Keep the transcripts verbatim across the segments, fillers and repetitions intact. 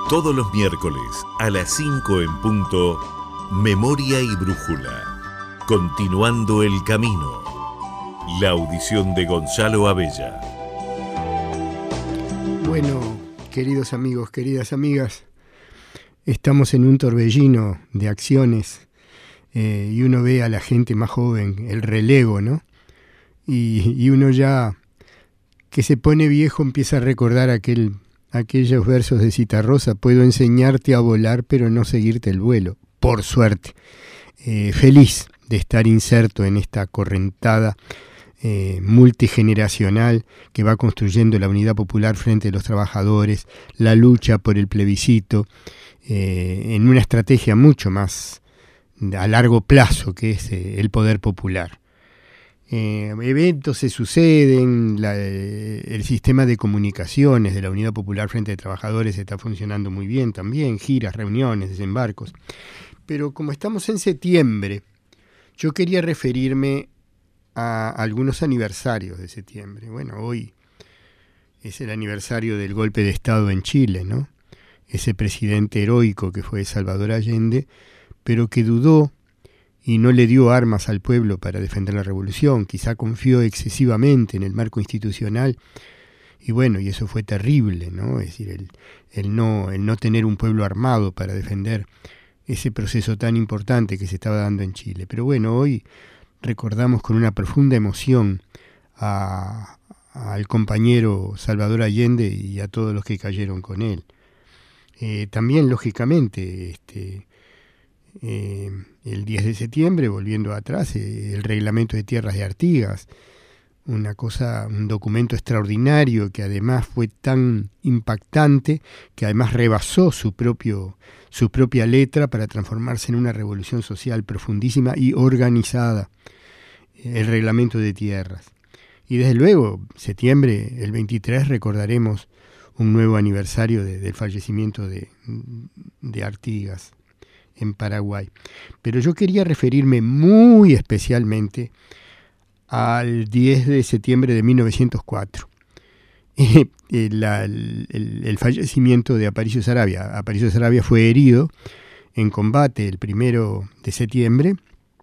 Todos los miércoles a las cinco en punto, Memoria y Brújula. Continuando el camino. La audición de Gonzalo Abella. Bueno, queridos amigos, queridas amigas, estamos en un torbellino de acciones eh, y uno ve a la gente más joven, el relevo, ¿no? Y, y uno ya que se pone viejo empieza a recordar aquel, aquellos versos de Citarrosa: puedo enseñarte a volar pero no seguirte el vuelo, por suerte. Eh, feliz de estar inserto en esta correntada eh, multigeneracional que va construyendo la unidad popular frente a los trabajadores, la lucha por el plebiscito, eh, en una estrategia mucho más a largo plazo que es eh, el poder popular. Eh, eventos se suceden, la, el sistema de comunicaciones de la Unidad Popular Frente de Trabajadores está funcionando muy bien también, giras, reuniones, desembarcos. Pero como estamos en septiembre, yo quería referirme a algunos aniversarios de septiembre. Bueno, hoy es el aniversario del golpe de Estado en Chile, ¿no? Ese presidente heroico que fue Salvador Allende, pero que dudó y no le dio armas al pueblo para defender la revolución, quizá confió excesivamente en el marco institucional, y bueno, y eso fue terrible, ¿no? Es decir, el, el, no, el no tener un pueblo armado para defender ese proceso tan importante que se estaba dando en Chile. Pero bueno, hoy recordamos con una profunda emoción a, al compañero Salvador Allende y a todos los que cayeron con él. Eh, también, lógicamente, este... Eh, el diez de septiembre, volviendo atrás, eh, el reglamento de tierras de Artigas, una cosa, un documento extraordinario que además fue tan impactante que además rebasó su propio, su propia letra para transformarse en una revolución social profundísima y organizada, el reglamento de tierras. Y desde luego, septiembre, el veintitrés, recordaremos un nuevo aniversario de, del fallecimiento de, de Artigas en Paraguay. Pero yo quería referirme muy especialmente al diez de septiembre de mil novecientos cuatro, eh, el, el, el fallecimiento de Aparicio Saravia. Aparicio Saravia fue herido en combate el primero de septiembre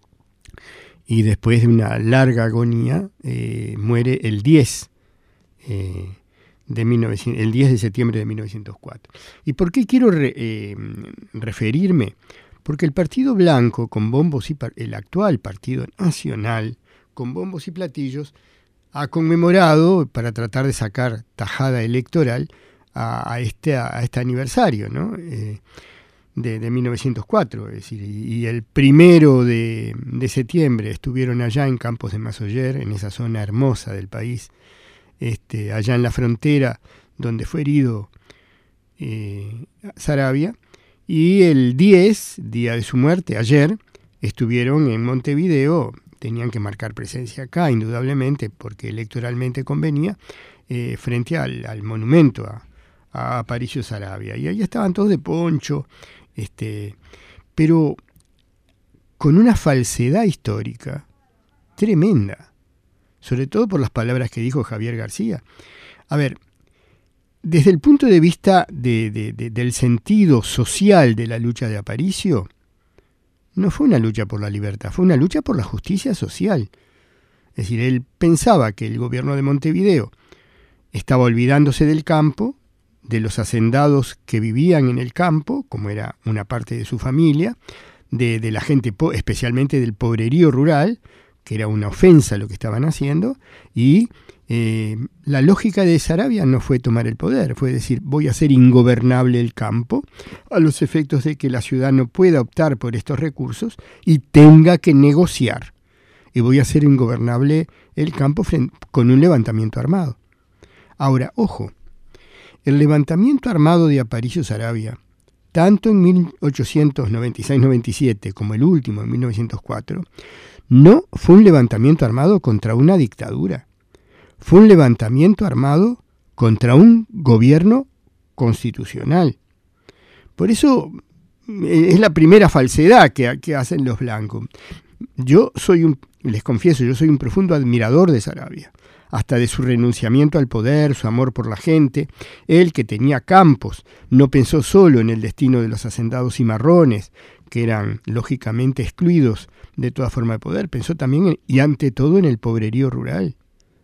y después de una larga agonía eh, muere el diez eh, de mil novecientos, el diez de septiembre de mil novecientos cuatro. ¿Y por qué quiero re, eh, referirme? Porque el Partido Blanco, con bombos y el actual Partido Nacional, con bombos y platillos, ha conmemorado, para tratar de sacar tajada electoral, a, a, este, a este aniversario, ¿no? eh, de, de mil novecientos cuatro. Es decir, y, y el primero de, de septiembre estuvieron allá en Campos de Mazoyer, en esa zona hermosa del país, este, allá en la frontera donde fue herido eh, Saravia. Y el diez, día de su muerte, ayer, estuvieron en Montevideo, tenían que marcar presencia acá, indudablemente, porque electoralmente convenía, eh, frente al, al monumento a, a Aparicio Saravia. Y ahí estaban todos de poncho, este, pero con una falsedad histórica tremenda, sobre todo por las palabras que dijo Javier García. A ver, desde el punto de vista de, de, de, del sentido social de la lucha de Aparicio, no fue una lucha por la libertad, fue una lucha por la justicia social. Es decir, él pensaba que el gobierno de Montevideo estaba olvidándose del campo, de los hacendados que vivían en el campo, como era una parte de su familia, de, de la gente, especialmente del pobrerío rural, que era una ofensa lo que estaban haciendo, y eh, la lógica de Saravia no fue tomar el poder, fue decir, voy a hacer ingobernable el campo, a los efectos de que la ciudad no pueda optar por estos recursos y tenga que negociar, y voy a hacer ingobernable el campo frente, con un levantamiento armado. Ahora, ojo, el levantamiento armado de Aparicio Saravia, tanto en mil ochocientos noventa y seis noventa y siete como el último en mil novecientos cuatro, no fue un levantamiento armado contra una dictadura, fue un levantamiento armado contra un gobierno constitucional. Por eso es la primera falsedad que, que hacen los blancos. Yo soy un, les confieso, yo soy un profundo admirador de Saravia. hasta de su renunciamiento al poder, su amor por la gente. Él, que tenía campos, no pensó solo en el destino de los hacendados cimarrones, que eran lógicamente excluidos de toda forma de poder, pensó también en, y ante todo en el pobrerío rural.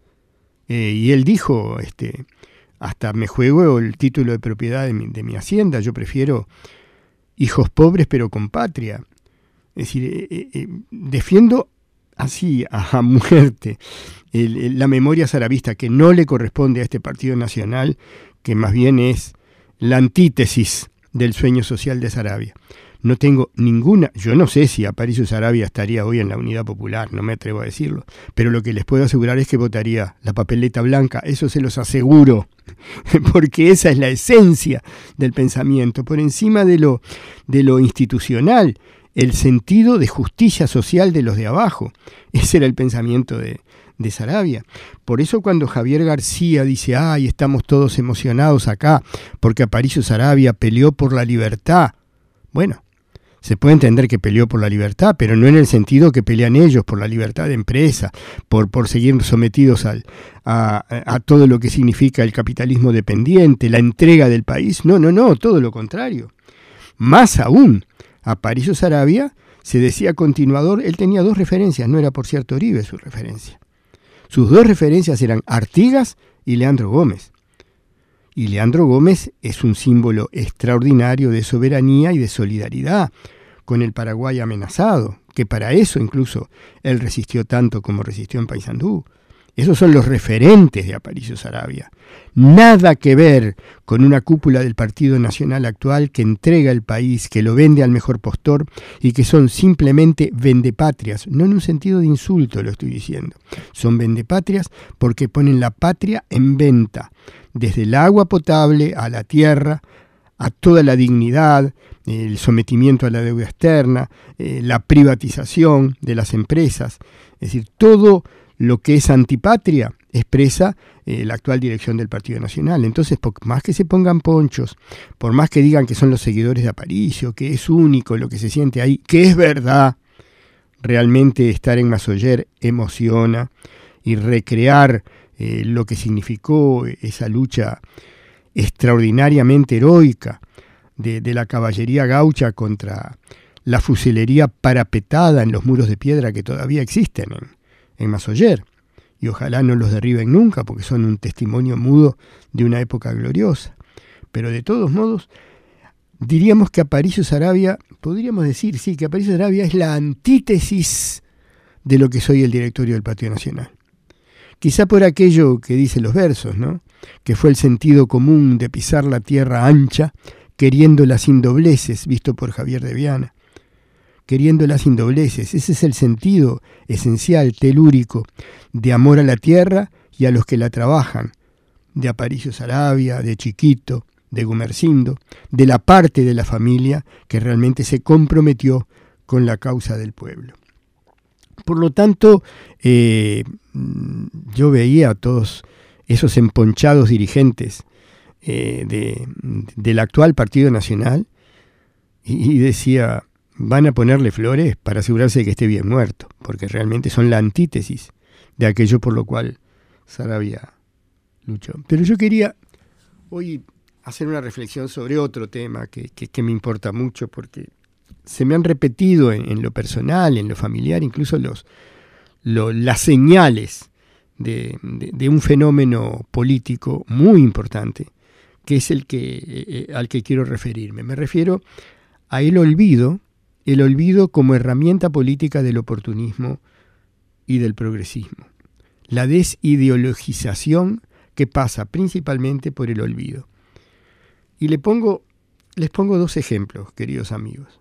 Eh, y él dijo, este, hasta me juego el título de propiedad de mi, de mi hacienda, yo prefiero hijos pobres pero con patria. Es decir, eh, eh, defiendo así a muerte el, el, la memoria sarabista, que no le corresponde a este partido nacional, que más bien es la antítesis del sueño social de Saravia. No tengo ninguna, yo no sé si Aparicio Saravia estaría hoy en la Unidad Popular, no me atrevo a decirlo, pero lo que les puedo asegurar es que votaría la papeleta blanca, eso se los aseguro, porque esa es la esencia del pensamiento, por encima de lo, de lo institucional, el sentido de justicia social de los de abajo. Ese era el pensamiento de, de Saravia. Por eso cuando Javier García dice, ay, estamos todos emocionados acá, porque Aparicio Saravia peleó por la libertad, bueno, se puede entender que peleó por la libertad, pero no en el sentido que pelean ellos por la libertad de empresa, por, por seguir sometidos al, a, a todo lo que significa el capitalismo dependiente, la entrega del país. No, no, no, todo lo contrario. Más aún, Aparicio Saravia se decía continuador, él tenía dos referencias, no era por cierto Uribe su referencia. Sus dos referencias eran Artigas y Leandro Gómez. Y Leandro Gómez es un símbolo extraordinario de soberanía y de solidaridad con el Paraguay amenazado, que para eso incluso él resistió tanto como resistió en Paysandú. Esos son los referentes de Aparicio Saravia. Nada que ver con una cúpula del Partido Nacional actual que entrega el país, que lo vende al mejor postor y que son simplemente vendepatrias. No en un sentido de insulto lo estoy diciendo. Son vendepatrias porque ponen la patria en venta, desde el agua potable a la tierra, a toda la dignidad, el sometimiento a la deuda externa, eh, la privatización de las empresas. Es decir, todo lo que es antipatria expresa eh, la actual dirección del Partido Nacional. Entonces, por más que se pongan ponchos, por más que digan que son los seguidores de Aparicio, que es único lo que se siente ahí, que es verdad, realmente estar en Massoyer emociona, y recrear eh, lo que significó esa lucha extraordinariamente heroica de, de la caballería gaucha contra la fusilería parapetada en los muros de piedra que todavía existen en, en Massoyer, y ojalá no los derriben nunca porque son un testimonio mudo de una época gloriosa. Pero de todos modos, diríamos que Aparicio Saravia, podríamos decir, sí, que Aparicio Saravia es la antítesis de lo que soy el directorio del Partido Nacional. Quizá por aquello que dicen los versos, ¿no? Que fue el sentido común de pisar la tierra ancha, queriéndola sin dobleces, visto por Javier de Viana. Queriéndola sin dobleces, ese es el sentido esencial, telúrico, de amor a la tierra y a los que la trabajan, de Aparicio Saravia, de Chiquito, de Gumersindo, de la parte de la familia que realmente se comprometió con la causa del pueblo. Por lo tanto, eh, yo veía a todos esos emponchados dirigentes eh, de, del actual Partido Nacional y, y decía, van a ponerle flores para asegurarse de que esté bien muerto, porque realmente son la antítesis de aquello por lo cual Saravia luchó. Pero yo quería hoy hacer una reflexión sobre otro tema que, que, que me importa mucho, porque se me han repetido en, en lo personal, en lo familiar, incluso los, lo, las señales de, de, de un fenómeno político muy importante, que es el que, eh, al que quiero referirme. Me refiero a el olvido, el olvido como herramienta política del oportunismo y del progresismo. La desideologización que pasa principalmente por el olvido. Y le pongo, les pongo dos ejemplos, queridos amigos.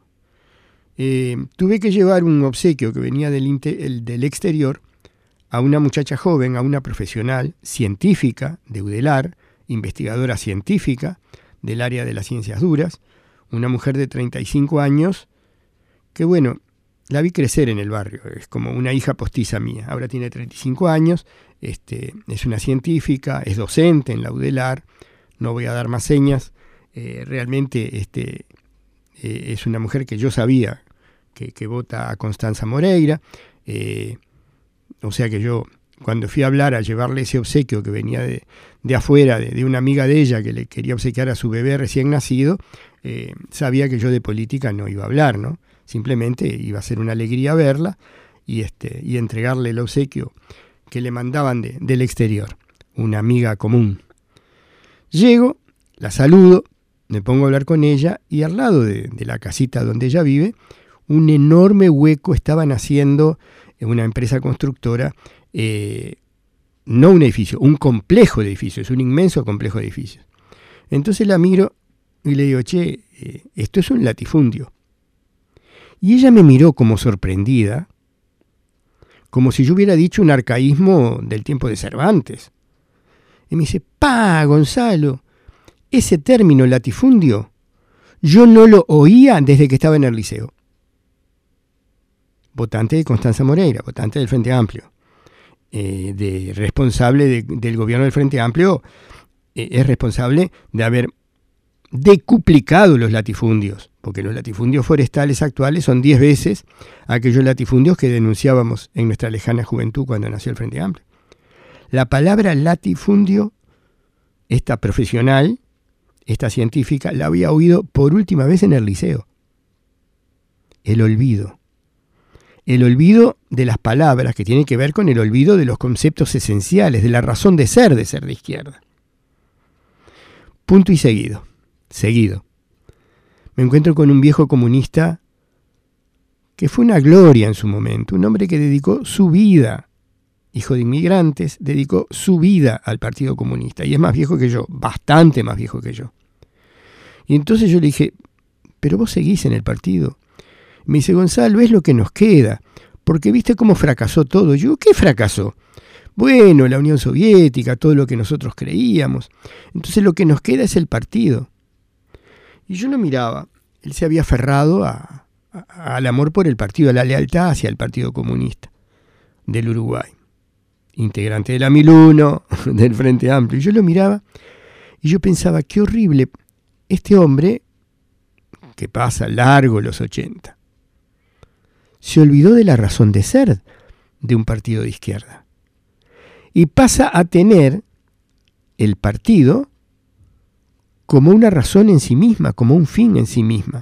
Eh, tuve que llevar un obsequio que venía del, inter, el, del exterior a una muchacha joven, a una profesional científica de UDELAR, investigadora científica del área de las ciencias duras, una mujer de treinta y cinco años, que bueno, la vi crecer en el barrio, es como una hija postiza mía. Ahora tiene treinta y cinco años, este, es una científica, es docente en la UDELAR, no voy a dar más señas, eh, realmente este, eh, es una mujer que yo sabía que, que vota a Constanza Moreira, eh, o sea que yo cuando fui a hablar, a llevarle ese obsequio que venía de, de afuera, de, de una amiga de ella que le quería obsequiar a su bebé recién nacido, eh, sabía que yo de política no iba a hablar, ¿no? Simplemente iba a ser una alegría verla y, este, y entregarle el obsequio que le mandaban de, del exterior, una amiga común. Llego, la saludo, me pongo a hablar con ella y al lado de, de la casita donde ella vive, un enorme hueco estaban haciendo en una empresa constructora, eh, no un edificio, un complejo de edificios, un inmenso complejo de edificios. Entonces la miro y le digo, che, eh, esto es un latifundio. Y ella me miró como sorprendida, como si yo hubiera dicho un arcaísmo del tiempo de Cervantes. Y me dice, pa, Gonzalo, ese término latifundio yo no lo oía desde que estaba en el liceo. Votante de Constanza Moreira, votante del Frente Amplio, eh, de responsable de, del gobierno del Frente Amplio, eh, es responsable de haber decuplicado los latifundios, porque los latifundios forestales actuales son diez veces aquellos latifundios que denunciábamos en nuestra lejana juventud cuando nació el Frente Amplio. La palabra latifundio, esta profesional, esta científica, la había oído por última vez en el liceo. El olvido. El olvido de las palabras, que tiene que ver con el olvido de los conceptos esenciales, de la razón de ser de ser de izquierda. Punto y seguido. Seguido. Me encuentro con un viejo comunista que fue una gloria en su momento, un hombre que dedicó su vida, hijo de inmigrantes, dedicó su vida al Partido Comunista, y es más viejo que yo, bastante más viejo que yo. Y entonces yo le dije, pero vos seguís en el partido. Me dice, Gonzalo, es lo que nos queda, porque viste cómo fracasó todo. Yo, ¿qué fracasó? Bueno, la Unión Soviética, todo lo que nosotros creíamos. Entonces lo que nos queda es el partido. Y yo lo miraba, él se había aferrado a, a, al amor por el partido, a la lealtad hacia el Partido Comunista del Uruguay, integrante de la mil uno, del Frente Amplio. Y yo lo miraba y yo pensaba, qué horrible, este hombre, que pasa largo los ochenta, se olvidó de la razón de ser de un partido de izquierda y pasa a tener el partido como una razón en sí misma, como un fin en sí misma.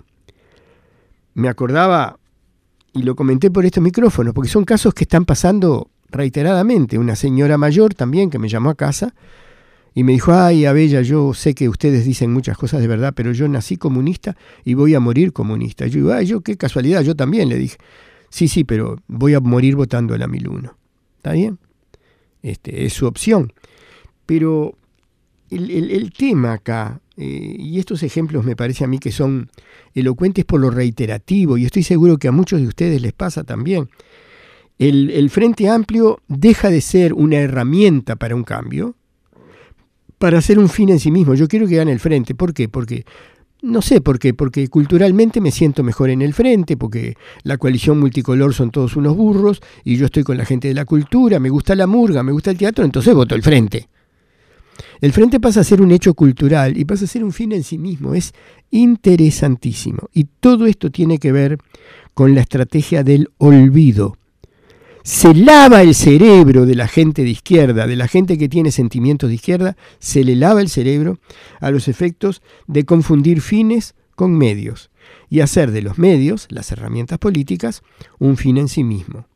Me acordaba, y lo comenté por estos micrófonos, porque son casos que están pasando reiteradamente. Una señora mayor también que me llamó a casa y me dijo, ay, Abella, yo sé que ustedes dicen muchas cosas de verdad, pero yo nací comunista y voy a morir comunista. Yo digo, ay, yo qué casualidad, yo también, le dije. Sí, sí, pero voy a morir votando a la mil uno. ¿Está bien? Este, es su opción. Pero el, el, el tema acá, eh, y estos ejemplos me parece a mí que son elocuentes por lo reiterativo, y estoy seguro que a muchos de ustedes les pasa también. El, el Frente Amplio deja de ser una herramienta para un cambio, para ser un fin en sí mismo. Yo quiero que gane el Frente. ¿Por qué? Porque, no sé por qué, porque culturalmente me siento mejor en el Frente, porque la coalición multicolor son todos unos burros, y yo estoy con la gente de la cultura, me gusta la murga, me gusta el teatro, entonces voto el Frente. El Frente pasa a ser un hecho cultural y pasa a ser un fin en sí mismo. Es interesantísimo. Y todo esto tiene que ver con la estrategia del olvido. Se lava el cerebro de la gente de izquierda, de la gente que tiene sentimientos de izquierda, se le lava el cerebro a los efectos de confundir fines con medios y hacer de los medios, las herramientas políticas, un fin en sí mismo.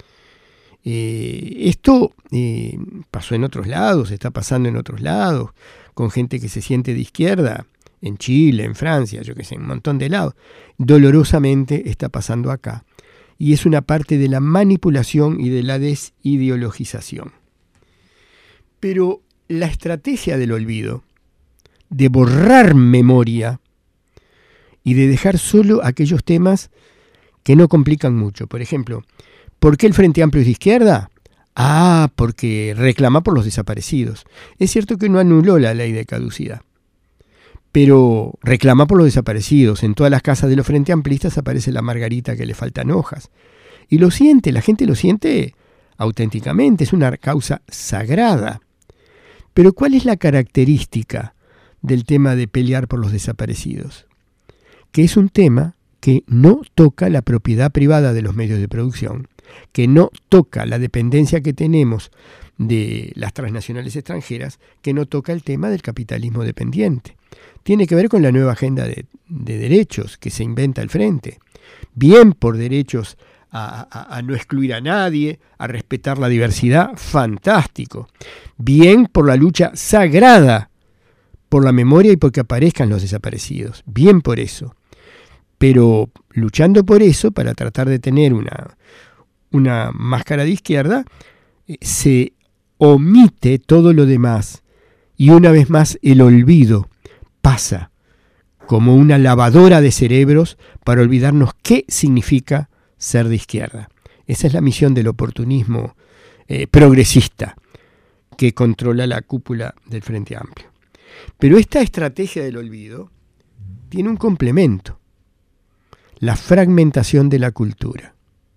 Eh, esto eh, pasó en otros lados, está pasando en otros lados, con gente que se siente de izquierda, en Chile, en Francia, yo qué sé, en un montón de lados. Dolorosamente está pasando acá. Y es una parte de la manipulación y de la desideologización. Pero la estrategia del olvido, de borrar memoria y de dejar solo aquellos temas que no complican mucho. Por ejemplo, ¿por qué el Frente Amplio es de izquierda? Ah, porque reclama por los desaparecidos. Es cierto que no anuló la ley de caducidad, pero reclama por los desaparecidos. En todas las casas de los Frente Amplistas aparece la margarita que le faltan hojas. Y lo siente, la gente lo siente auténticamente, es una causa sagrada. Pero ¿cuál es la característica del tema de pelear por los desaparecidos? Que es un tema que no toca la propiedad privada de los medios de producción, que no toca la dependencia que tenemos de las transnacionales extranjeras, que no toca el tema del capitalismo dependiente. Tiene que ver con la nueva agenda de, de derechos que se inventa el Frente. Bien por derechos a, a, a no excluir a nadie, a respetar la diversidad, fantástico. Bien por la lucha sagrada por la memoria y porque aparezcan los desaparecidos. Bien por eso. Pero luchando por eso, para tratar de tener una, una máscara de izquierda, eh, se omite todo lo demás. Y una vez más el olvido pasa como una lavadora de cerebros para olvidarnos qué significa ser de izquierda. Esa es la misión del oportunismo eh, progresista que controla la cúpula del Frente Amplio. Pero esta estrategia del olvido tiene un complemento: la fragmentación de la cultura.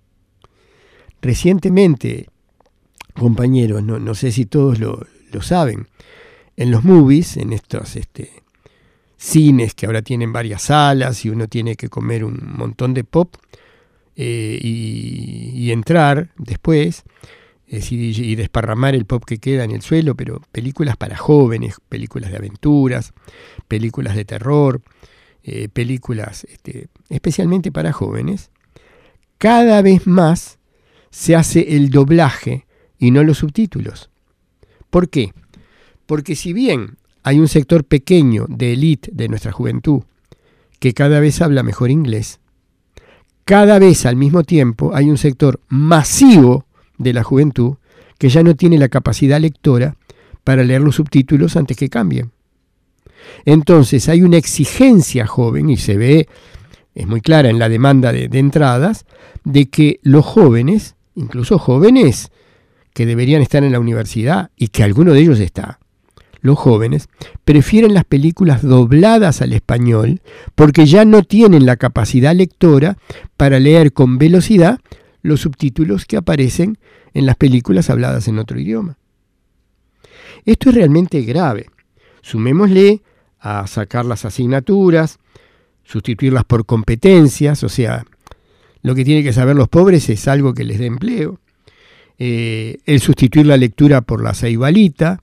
Recientemente, compañeros, no, no sé si todos lo, lo saben, en los movies, en estos este, cines que ahora tienen varias salas y uno tiene que comer un montón de pop eh, y, y entrar después, es decir, y desparramar el pop que queda en el suelo, pero películas para jóvenes, películas de aventuras, películas de terror, eh, películas este, especialmente para jóvenes, cada vez más se hace el doblaje y no los subtítulos. ¿Por qué? Porque si bien hay un sector pequeño de élite de nuestra juventud que cada vez habla mejor inglés, cada vez al mismo tiempo hay un sector masivo de la juventud que ya no tiene la capacidad lectora para leer los subtítulos antes que cambien. Entonces hay una exigencia joven, y se ve, es muy clara en la demanda de, de entradas, de que los jóvenes, incluso jóvenes que deberían estar en la universidad y que alguno de ellos está, los jóvenes prefieren las películas dobladas al español porque ya no tienen la capacidad lectora para leer con velocidad los subtítulos que aparecen en las películas habladas en otro idioma. Esto es realmente grave. Sumémosle a sacar las asignaturas, sustituirlas por competencias, o sea, lo que tienen que saber los pobres es algo que les dé empleo, eh, el sustituir la lectura por la ceibalita,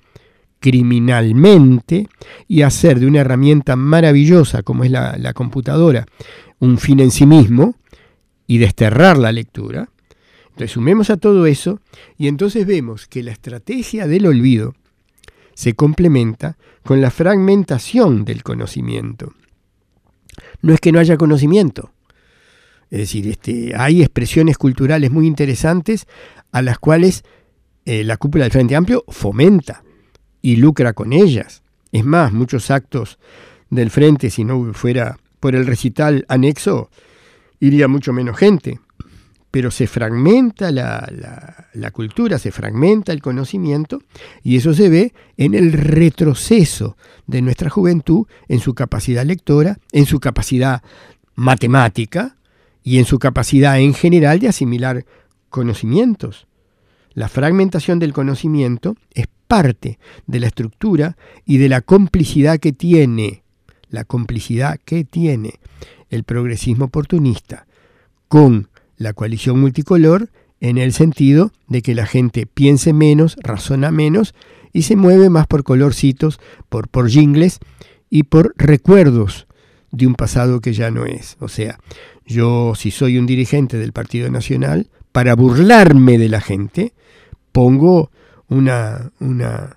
criminalmente, y hacer de una herramienta maravillosa como es la, la computadora un fin en sí mismo y desterrar la lectura. Entonces sumemos a todo eso y entonces vemos que la estrategia del olvido se complementa con la fragmentación del conocimiento. No es que no haya conocimiento, es decir, este, hay expresiones culturales muy interesantes a las cuales eh, la cúpula del Frente Amplio fomenta y lucra con ellas. Es más, muchos actos del Frente, si no fuera por el recital anexo, iría mucho menos gente. Pero se fragmenta la, la, la cultura, se fragmenta el conocimiento, y eso se ve en el retroceso de nuestra juventud, en su capacidad lectora, en su capacidad matemática y en su capacidad en general de asimilar conocimientos. La fragmentación del conocimiento es parte de la estructura y de la complicidad que tiene, la complicidad que tiene el progresismo oportunista con la coalición multicolor, en el sentido de que la gente piense menos, razona menos y se mueve más por colorcitos, por, por jingles y por recuerdos de un pasado que ya no es. O sea, yo si soy un dirigente del Partido Nacional, para burlarme de la gente, pongo una, una,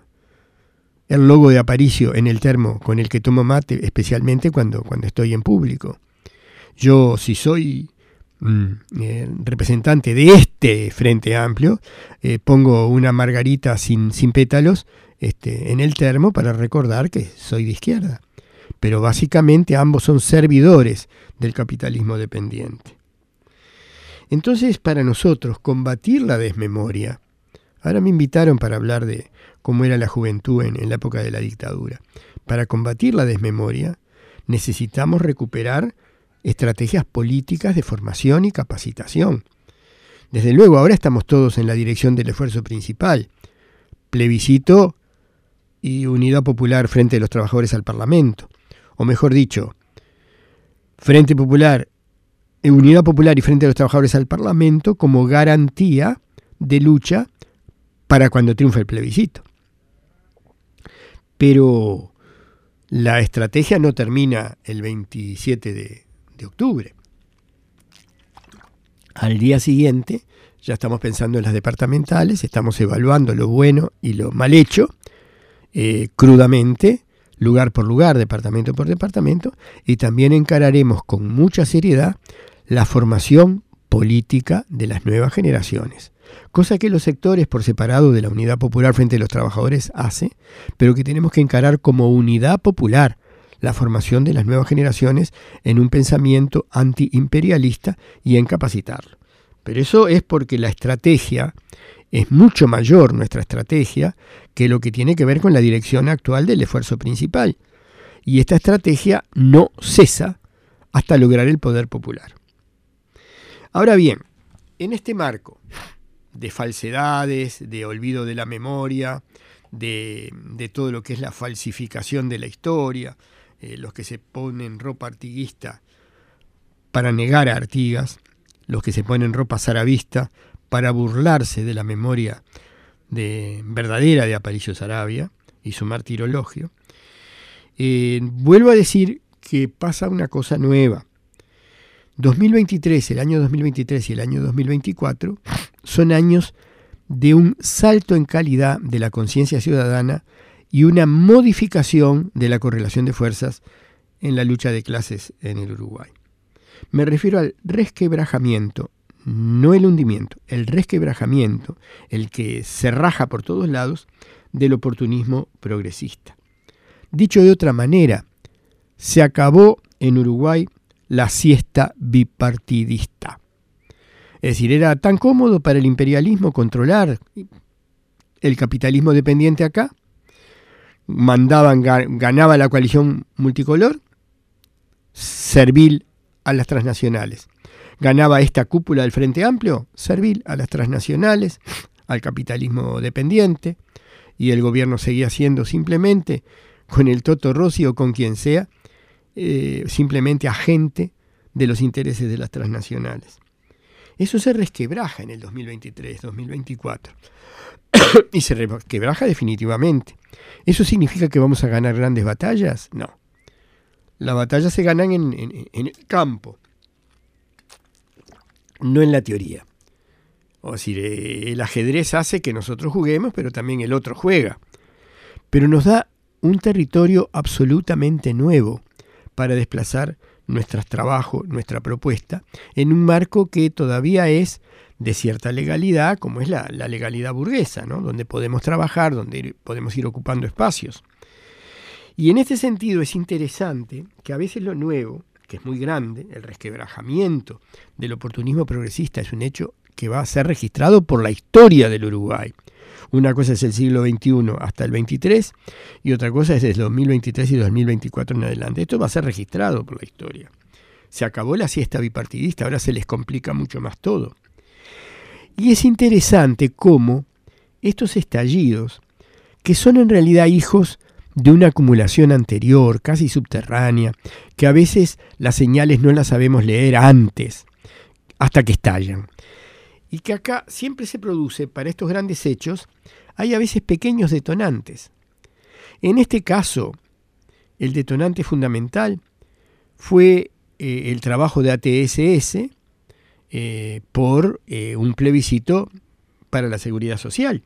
el logo de Aparicio en el termo con el que tomo mate, especialmente cuando, cuando estoy en público. Yo si soy Eh, representante de este Frente Amplio, eh, pongo una margarita sin, sin pétalos este, en el termo para recordar que soy de izquierda. Pero básicamente ambos son servidores del capitalismo dependiente. Entonces, para nosotros, combatir la desmemoria, ahora me invitaron para hablar de cómo era la juventud en, en la época de la dictadura. Para combatir la desmemoria, necesitamos recuperar estrategias políticas de formación y capacitación. Desde luego, ahora estamos todos en la dirección del esfuerzo principal, plebiscito y unidad popular frente a los trabajadores al Parlamento. O mejor dicho, Frente Popular Unidad Popular y Frente de los Trabajadores al Parlamento como garantía de lucha para cuando triunfe el plebiscito. Pero la estrategia no termina el veintisiete de octubre. Al día siguiente ya estamos pensando en las departamentales, estamos evaluando lo bueno y lo mal hecho, eh, crudamente, lugar por lugar, departamento por departamento, y también encararemos con mucha seriedad la formación política de las nuevas generaciones, cosa que los sectores por separado de la Unidad Popular Frente a los Trabajadores hace, pero que tenemos que encarar como unidad popular la formación de las nuevas generaciones en un pensamiento antiimperialista y en capacitarlo. Pero eso es porque la estrategia es mucho mayor, nuestra estrategia, que lo que tiene que ver con la dirección actual del esfuerzo principal. Y esta estrategia no cesa hasta lograr el poder popular. Ahora bien, en este marco de falsedades, de olvido de la memoria, de, de todo lo que es la falsificación de la historia, eh, los que se ponen ropa artiguista para negar a Artigas, los que se ponen ropa saravista para burlarse de la memoria de, verdadera de Aparicio Saravia y su martirologio, eh, vuelvo a decir que pasa una cosa nueva. dos mil veintitrés, el año dos mil veintitrés y el año dos mil veinticuatro son años de un salto en calidad de la conciencia ciudadana y una modificación de la correlación de fuerzas en la lucha de clases en el Uruguay. Me refiero al resquebrajamiento, no el hundimiento, el resquebrajamiento, el que se raja por todos lados del oportunismo progresista. Dicho de otra manera, se acabó en Uruguay la siesta bipartidista. Es decir, era tan cómodo para el imperialismo controlar el capitalismo dependiente acá, mandaban, ganaba la coalición multicolor, servil a las transnacionales. Ganaba esta cúpula del Frente Amplio, servil a las transnacionales, al capitalismo dependiente, y el gobierno seguía siendo simplemente, con el Toto Rossi o con quien sea, eh, simplemente agente de los intereses de las transnacionales. Eso se resquebraja en el dos mil veintitrés, dos mil veinticuatro. Y se resquebraja definitivamente. ¿Eso significa que vamos a ganar grandes batallas? No. Las batallas se ganan en, en, en el campo, no en la teoría. O decir, el ajedrez hace que nosotros juguemos, pero también el otro juega. Pero nos da un territorio absolutamente nuevo para desplazar nuestro trabajo, nuestra propuesta, en un marco que todavía es de cierta legalidad, como es la, la legalidad burguesa, ¿no? Donde podemos trabajar, donde ir, podemos ir ocupando espacios. Y en este sentido es interesante que a veces lo nuevo, que es muy grande, el resquebrajamiento del oportunismo progresista es un hecho que va a ser registrado por la historia del Uruguay. Una cosa es el siglo veintiuno hasta el veintitrés y otra cosa es desde dos mil veintitrés y dos mil veinticuatro en adelante. Esto va a ser registrado por la historia. Se acabó la siesta bipartidista, ahora se les complica mucho más todo. Y es interesante cómo estos estallidos, que son en realidad hijos de una acumulación anterior, casi subterránea, que a veces las señales no las sabemos leer antes, hasta que estallan. Y que acá siempre se produce, para estos grandes hechos, hay a veces pequeños detonantes. En este caso, el detonante fundamental fue eh, el trabajo de A T S S eh, por eh, un plebiscito para la seguridad social.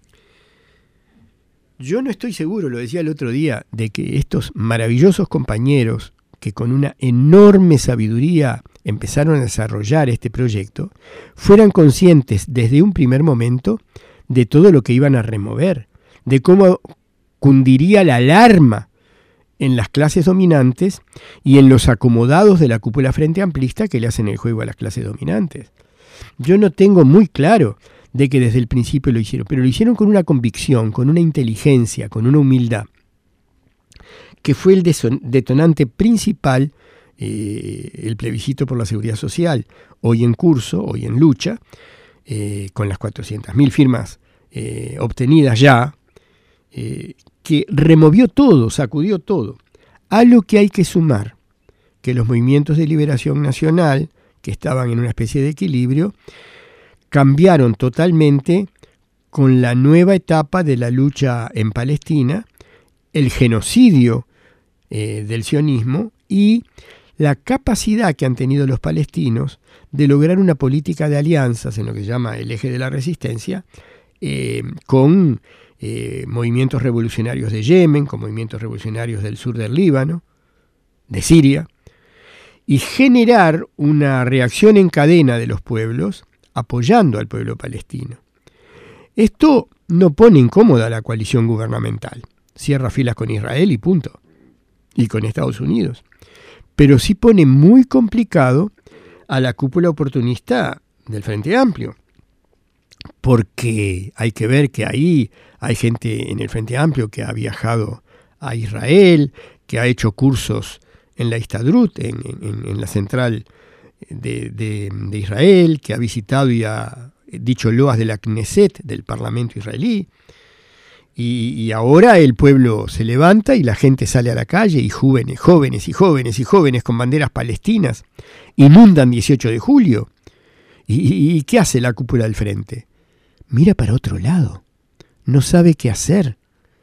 Yo no estoy seguro, lo decía el otro día, de que estos maravillosos compañeros que con una enorme sabiduría empezaron a desarrollar este proyecto, fueran conscientes desde un primer momento de todo lo que iban a remover, de cómo cundiría la alarma en las clases dominantes y en los acomodados de la cúpula frente amplista que le hacen el juego a las clases dominantes. Yo no tengo muy claro de que desde el principio lo hicieron, pero lo hicieron con una convicción, con una inteligencia, con una humildad, que fue el detonante principal, eh, el plebiscito por la seguridad social, hoy en curso, hoy en lucha, eh, con las cuatrocientas mil firmas eh, obtenidas ya, eh, que removió todo, sacudió todo, a lo que hay que sumar que los movimientos de liberación nacional, que estaban en una especie de equilibrio, cambiaron totalmente con la nueva etapa de la lucha en Palestina, el genocidio eh, del sionismo y la capacidad que han tenido los palestinos de lograr una política de alianzas en lo que se llama el eje de la resistencia, eh, con eh, movimientos revolucionarios de Yemen, con movimientos revolucionarios del sur del Líbano, de Siria, y generar una reacción en cadena de los pueblos apoyando al pueblo palestino. Esto no pone incómoda a la coalición gubernamental, cierra filas con Israel y punto, y con Estados Unidos, pero sí pone muy complicado a la cúpula oportunista del Frente Amplio, porque hay que ver que ahí hay gente en el Frente Amplio que ha viajado a Israel, que ha hecho cursos en la Histadrut, en, en, en la central de, de, de Israel, que ha visitado y ha dicho loas de la Knesset, del Parlamento israelí, y, y ahora el pueblo se levanta y la gente sale a la calle, y jóvenes, jóvenes y jóvenes y jóvenes con banderas palestinas inundan dieciocho de julio. ¿Y, y, y qué hace la cúpula del frente? Mira para otro lado, no sabe qué hacer.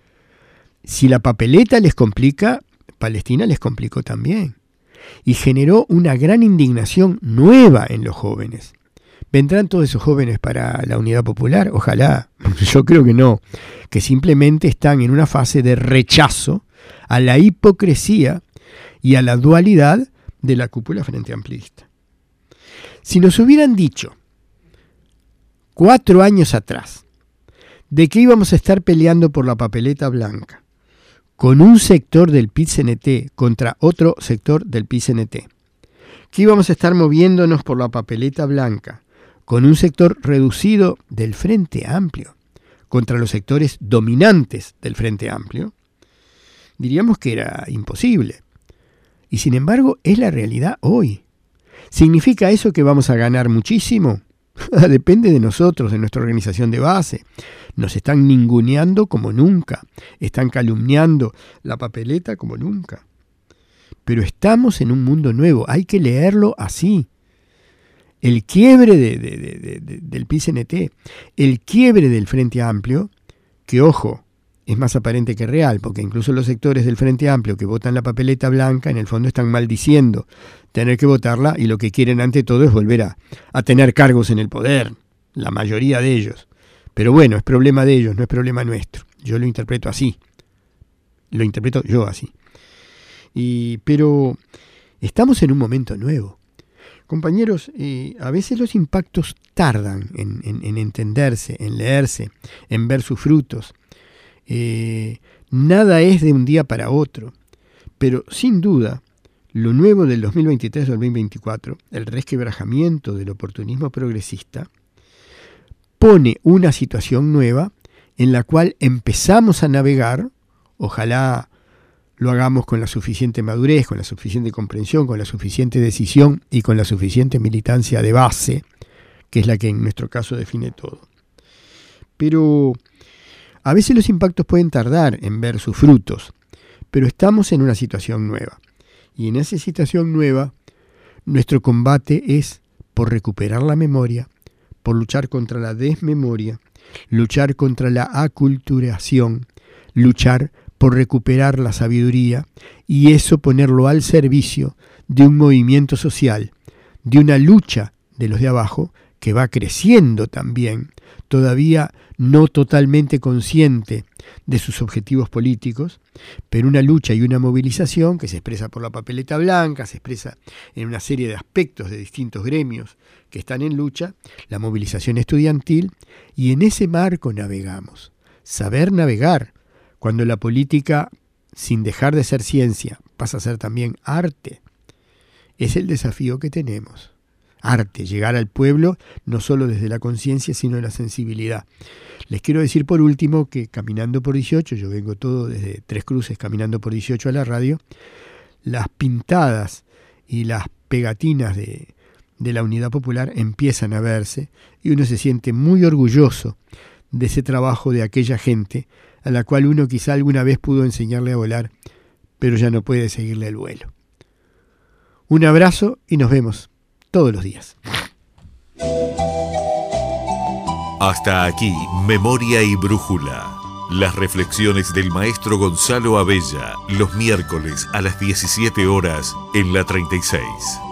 Si la papeleta les complica, Palestina les complicó también, y generó una gran indignación nueva en los jóvenes. ¿Vendrán todos esos jóvenes para la Unidad Popular? Ojalá, yo creo que no, que simplemente están en una fase de rechazo a la hipocresía y a la dualidad de la cúpula frente amplista. Si nos hubieran dicho cuatro años atrás de que íbamos a estar peleando por la papeleta blanca con un sector del P I T C N T contra otro sector del P I C N T, que íbamos a estar moviéndonos por la papeleta blanca con un sector reducido del Frente Amplio contra los sectores dominantes del Frente Amplio, diríamos que era imposible. Y sin embargo, es la realidad hoy. ¿Significa eso que vamos a ganar muchísimo? Depende de nosotros, de nuestra organización de base. Nos están ninguneando como nunca, están calumniando la papeleta como nunca. Pero estamos en un mundo nuevo, hay que leerlo así. El quiebre de, de, de, de, del P I C N T, el quiebre del Frente Amplio, que ojo, es más aparente que real, porque incluso los sectores del Frente Amplio que votan la papeleta blanca, en el fondo están maldiciendo tener que votarla, y lo que quieren ante todo es volver a, a tener cargos en el poder, la mayoría de ellos. Pero bueno, es problema de ellos, no es problema nuestro. Yo lo interpreto así, lo interpreto yo así. Y, pero estamos en un momento nuevo. Compañeros, eh, a veces los impactos tardan en, en, en entenderse, en leerse, en ver sus frutos. Eh, nada es de un día para otro, pero sin duda, lo nuevo del dos mil veintitrés dos mil veinticuatro, el resquebrajamiento del oportunismo progresista, pone una situación nueva en la cual empezamos a navegar, ojalá lo hagamos con la suficiente madurez, con la suficiente comprensión, con la suficiente decisión y con la suficiente militancia de base, que es la que en nuestro caso define todo. Pero a veces los impactos pueden tardar en ver sus frutos, pero estamos en una situación nueva. Y en esa situación nueva, nuestro combate es por recuperar la memoria, por luchar contra la desmemoria, luchar contra la aculturación, luchar por recuperar la sabiduría, y eso ponerlo al servicio de un movimiento social, de una lucha de los de abajo que va creciendo también, todavía no totalmente consciente de sus objetivos políticos, pero una lucha y una movilización que se expresa por la papeleta blanca, se expresa en una serie de aspectos de distintos gremios que están en lucha, la movilización estudiantil, y en ese marco navegamos. Saber navegar, cuando la política, sin dejar de ser ciencia, pasa a ser también arte, es el desafío que tenemos. Arte, llegar al pueblo no solo desde la conciencia, sino de la sensibilidad. Les quiero decir por último que caminando por dieciocho, yo vengo todo desde Tres Cruces, caminando por dieciocho a la radio, las pintadas y las pegatinas de, de la Unidad Popular empiezan a verse, y uno se siente muy orgulloso de ese trabajo de aquella gente a la cual uno quizá alguna vez pudo enseñarle a volar, pero ya no puede seguirle el vuelo. Un abrazo y nos vemos. todos los días. Hasta aquí, Memoria y Brújula. Las reflexiones del maestro Gonzalo Abella, los miércoles a las diecisiete horas en la treinta y seis.